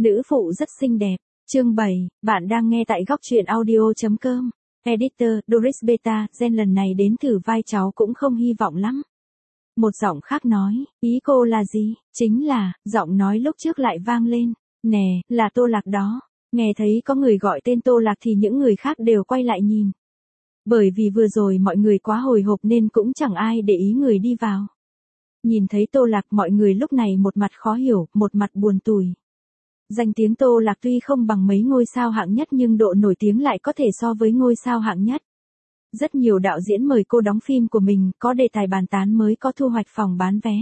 Nữ phụ rất xinh đẹp. Chương 7, bạn đang nghe tại góc truyện audio.com. Editor, Doris Beta, Gen lần này đến thử vai cháu cũng không hy vọng lắm. Một giọng khác nói, ý cô là gì? Chính là, giọng nói lúc trước lại vang lên. Nè, là Tô Lạc đó. Nghe thấy có người gọi tên Tô Lạc thì những người khác đều quay lại nhìn. Bởi vì vừa rồi mọi người quá hồi hộp nên cũng chẳng ai để ý người đi vào. Nhìn thấy Tô Lạc mọi người lúc này một mặt khó hiểu, một mặt buồn tủi. Danh tiếng Tô Lạc tuy không bằng mấy ngôi sao hạng nhất nhưng độ nổi tiếng lại có thể so với ngôi sao hạng nhất. Rất nhiều đạo diễn mời cô đóng phim của mình, có đề tài bàn tán mới có thu hoạch phòng bán vé.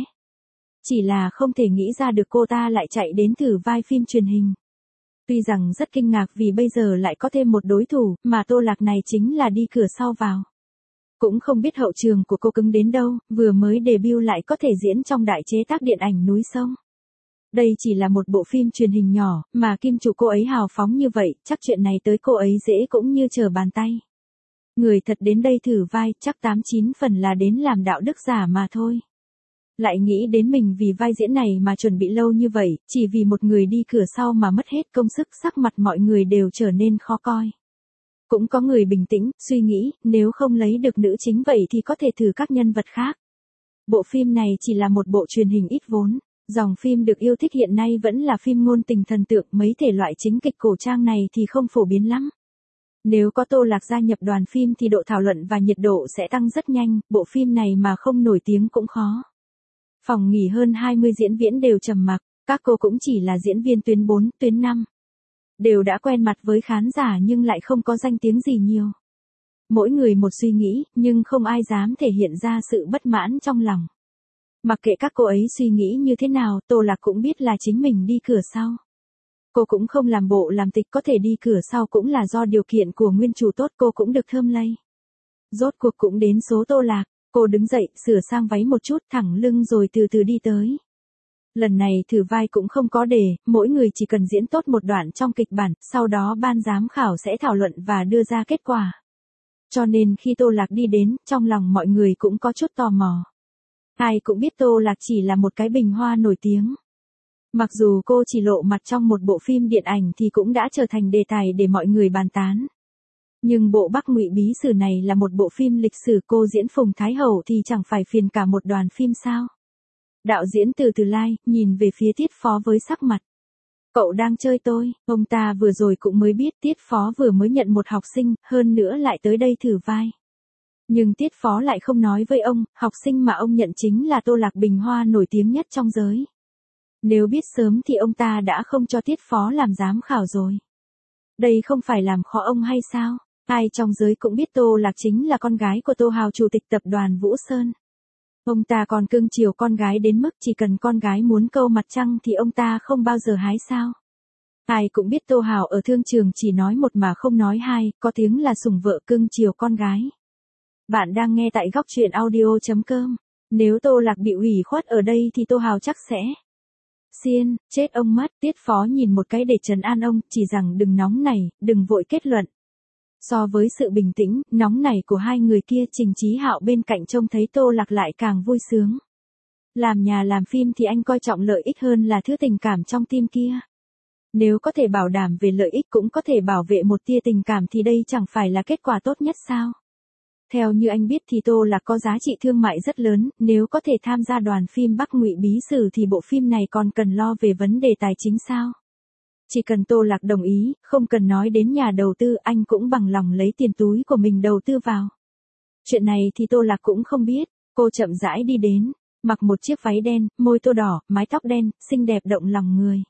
Chỉ là không thể nghĩ ra được cô ta lại chạy đến thử vai phim truyền hình. Tuy rằng rất kinh ngạc vì bây giờ lại có thêm một đối thủ, mà Tô Lạc này chính là đi cửa sau vào. Cũng không biết hậu trường của cô cứng đến đâu, vừa mới debut lại có thể diễn trong đại chế tác điện ảnh Núi Sông. Đây chỉ là một bộ phim truyền hình nhỏ, mà kim chủ cô ấy hào phóng như vậy, chắc chuyện này tới cô ấy dễ cũng như trở bàn tay. Người thật đến đây thử vai, chắc 8-9 phần là đến làm đạo đức giả mà thôi. Lại nghĩ đến mình vì vai diễn này mà chuẩn bị lâu như vậy, chỉ vì một người đi cửa sau mà mất hết công sức, sắc mặt mọi người đều trở nên khó coi. Cũng có người bình tĩnh, suy nghĩ, nếu không lấy được nữ chính vậy thì có thể thử các nhân vật khác. Bộ phim này chỉ là một bộ truyền hình ít vốn. Dòng phim được yêu thích hiện nay vẫn là phim ngôn tình thần tượng, mấy thể loại chính kịch cổ trang này thì không phổ biến lắm. Nếu có Tô Lạc gia nhập đoàn phim thì độ thảo luận và nhiệt độ sẽ tăng rất nhanh, bộ phim này mà không nổi tiếng cũng khó. Phòng nghỉ hơn 20 diễn viên đều trầm mặc, các cô cũng chỉ là diễn viên tuyến 4, tuyến 5. Đều đã quen mặt với khán giả nhưng lại không có danh tiếng gì nhiều. Mỗi người một suy nghĩ, nhưng không ai dám thể hiện ra sự bất mãn trong lòng. Mặc kệ các cô ấy suy nghĩ như thế nào, Tô Lạc cũng biết là chính mình đi cửa sau. Cô cũng không làm bộ làm tịch, có thể đi cửa sau cũng là do điều kiện của nguyên chủ tốt, cô cũng được thơm lây. Rốt cuộc cũng đến số Tô Lạc, cô đứng dậy, sửa sang váy một chút, thẳng lưng rồi từ từ đi tới. Lần này thử vai cũng không có đề, mỗi người chỉ cần diễn tốt một đoạn trong kịch bản, sau đó ban giám khảo sẽ thảo luận và đưa ra kết quả. Cho nên khi Tô Lạc đi đến, trong lòng mọi người cũng có chút tò mò. Ai cũng biết Tô Lạc chỉ là một cái bình hoa nổi tiếng. Mặc dù cô chỉ lộ mặt trong một bộ phim điện ảnh thì cũng đã trở thành đề tài để mọi người bàn tán. Nhưng bộ Bắc Ngụy Bí Sử này là một bộ phim lịch sử, cô diễn Phùng Thái Hậu thì chẳng phải phiền cả một đoàn phim sao. Đạo diễn Từ Lai, nhìn về phía Tiết Phó với sắc mặt. Cậu đang chơi tôi, ông ta vừa rồi cũng mới biết Tiết Phó vừa mới nhận một học sinh, hơn nữa lại tới đây thử vai. Nhưng Tiết Phó lại không nói với ông, học sinh mà ông nhận chính là Tô Lạc, bình hoa nổi tiếng nhất trong giới. Nếu biết sớm thì ông ta đã không cho Tiết Phó làm giám khảo rồi. Đây không phải làm khó ông hay sao? Ai trong giới cũng biết Tô Lạc chính là con gái của Tô Hào, chủ tịch tập đoàn Vũ Sơn. Ông ta còn cưng chiều con gái đến mức chỉ cần con gái muốn câu mặt trăng thì ông ta không bao giờ hái sao. Ai cũng biết Tô Hào ở thương trường chỉ nói một mà không nói hai, có tiếng là sủng vợ cưng chiều con gái. Bạn đang nghe tại góc truyện audio.com. Nếu Tô Lạc bị ủy khuất ở đây thì Tô Hào chắc sẽ xiên, chết ông mất. Tiết Phó nhìn một cái để trấn an ông, chỉ rằng đừng nóng nảy, đừng vội kết luận. So với sự bình tĩnh, nóng nảy của hai người kia, Trình Chí Hạo bên cạnh trông thấy Tô Lạc lại càng vui sướng. Làm nhà làm phim thì anh coi trọng lợi ích hơn là thứ tình cảm trong tim kia. Nếu có thể bảo đảm về lợi ích cũng có thể bảo vệ một tia tình cảm thì đây chẳng phải là kết quả tốt nhất sao? Theo như anh biết thì Tô Lạc có giá trị thương mại rất lớn, nếu có thể tham gia đoàn phim Bắc Ngụy Bí Sử thì bộ phim này còn cần lo về vấn đề tài chính sao? Chỉ cần Tô Lạc đồng ý, không cần nói đến nhà đầu tư, anh cũng bằng lòng lấy tiền túi của mình đầu tư vào. Chuyện này thì Tô Lạc cũng không biết, cô chậm rãi đi đến, mặc một chiếc váy đen, môi tô đỏ, mái tóc đen, xinh đẹp động lòng người.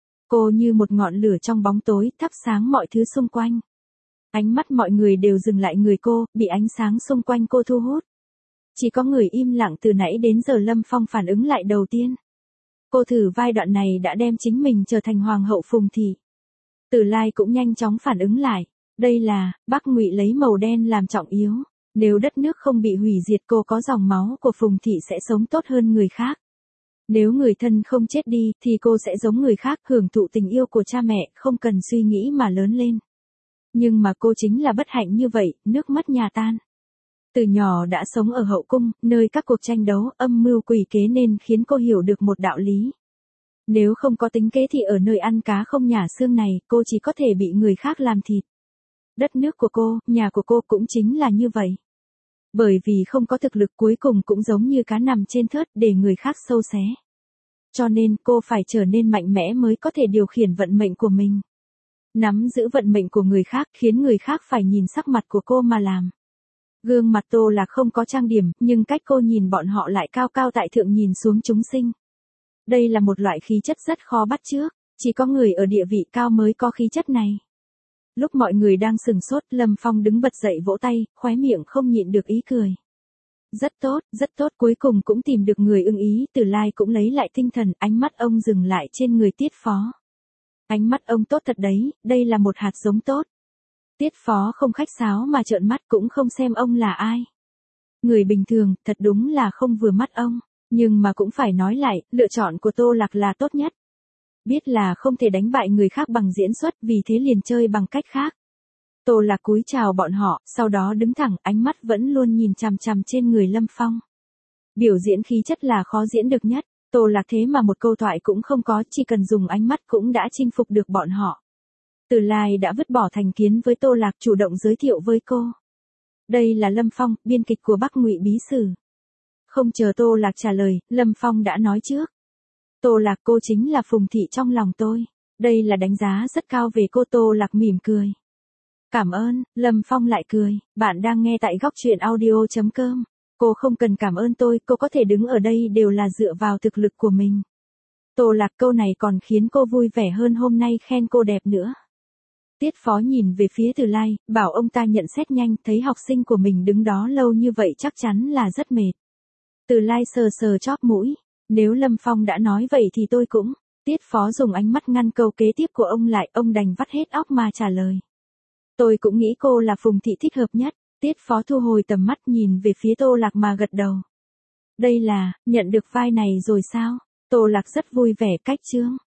Cô như một ngọn lửa trong bóng tối, thắp sáng mọi thứ xung quanh. Ánh mắt mọi người đều dừng lại người cô, bị ánh sáng xung quanh cô thu hút. Chỉ có người im lặng từ nãy đến giờ Lâm Phong phản ứng lại đầu tiên. Cô thử vai đoạn này đã đem chính mình trở thành hoàng hậu Phùng Thị. Từ Lai cũng nhanh chóng phản ứng lại. Đây là, Bắc Ngụy lấy màu đen làm trọng yếu. Nếu đất nước không bị hủy diệt cô có dòng máu của Phùng Thị sẽ sống tốt hơn người khác. Nếu người thân không chết đi thì cô sẽ giống người khác, hưởng thụ tình yêu của cha mẹ, không cần suy nghĩ mà lớn lên. Nhưng mà cô chính là bất hạnh như vậy, nước mất nhà tan. Từ nhỏ đã sống ở hậu cung, nơi các cuộc tranh đấu, âm mưu quỷ kế nên khiến cô hiểu được một đạo lý. Nếu không có tính kế thì ở nơi ăn cá không nhả xương này, cô chỉ có thể bị người khác làm thịt. Đất nước của cô, nhà của cô cũng chính là như vậy. Bởi vì không có thực lực cuối cùng cũng giống như cá nằm trên thớt để người khác sâu xé. Cho nên cô phải trở nên mạnh mẽ mới có thể điều khiển vận mệnh của mình. Nắm giữ vận mệnh của người khác khiến người khác phải nhìn sắc mặt của cô mà làm. Gương mặt Tô Lạc không có trang điểm, nhưng cách cô nhìn bọn họ lại cao cao tại thượng nhìn xuống chúng sinh. Đây là một loại khí chất rất khó bắt chước, chỉ có người ở địa vị cao mới có khí chất này. Lúc mọi người đang sừng sốt, Lâm Phong đứng bật dậy vỗ tay, khóe miệng không nhịn được ý cười. Rất tốt, cuối cùng cũng tìm được người ưng ý, Từ Lai cũng lấy lại tinh thần, ánh mắt ông dừng lại trên người Tiết Phó. Ánh mắt ông tốt thật đấy, đây là một hạt giống tốt. Tiết Phó không khách sáo mà trợn mắt cũng không xem ông là ai. Người bình thường, thật đúng là không vừa mắt ông, nhưng mà cũng phải nói lại, lựa chọn của Tô Lạc là tốt nhất. Biết là không thể đánh bại người khác bằng diễn xuất, vì thế liền chơi bằng cách khác. Tô Lạc cúi chào bọn họ, sau đó đứng thẳng, ánh mắt vẫn luôn nhìn chằm chằm trên người Lâm Phong. Biểu diễn khí chất là khó diễn được nhất, Tô Lạc thế mà một câu thoại cũng không có, chỉ cần dùng ánh mắt cũng đã chinh phục được bọn họ. Từ Lai đã vứt bỏ thành kiến với Tô Lạc, chủ động giới thiệu với cô. Đây là Lâm Phong, biên kịch của Bắc Ngụy Bí Sử. Không chờ Tô Lạc trả lời, Lâm Phong đã nói trước. Tô Lạc, cô chính là Phùng Thị trong lòng tôi. Đây là đánh giá rất cao về cô. Tô Lạc mỉm cười. Cảm ơn, Lâm Phong lại cười. Bạn đang nghe tại góc truyện audio.com. Cô không cần cảm ơn tôi, cô có thể đứng ở đây đều là dựa vào thực lực của mình. Tô Lạc, câu này còn khiến cô vui vẻ hơn hôm nay khen cô đẹp nữa. Tiết Phó nhìn về phía Từ Lai, bảo ông ta nhận xét nhanh, thấy học sinh của mình đứng đó lâu như vậy chắc chắn là rất mệt. Từ Lai sờ sờ chóp mũi. Nếu Lâm Phong đã nói vậy thì tôi cũng. Tiết Phó dùng ánh mắt ngăn câu kế tiếp của ông lại, ông đành vắt hết óc mà trả lời. Tôi cũng nghĩ cô là Phùng Thị thích hợp nhất. Tiết Phó thu hồi tầm mắt nhìn về phía Tô Lạc mà gật đầu. Đây là, nhận được vai này rồi sao? Tô Lạc rất vui vẻ. Cách chương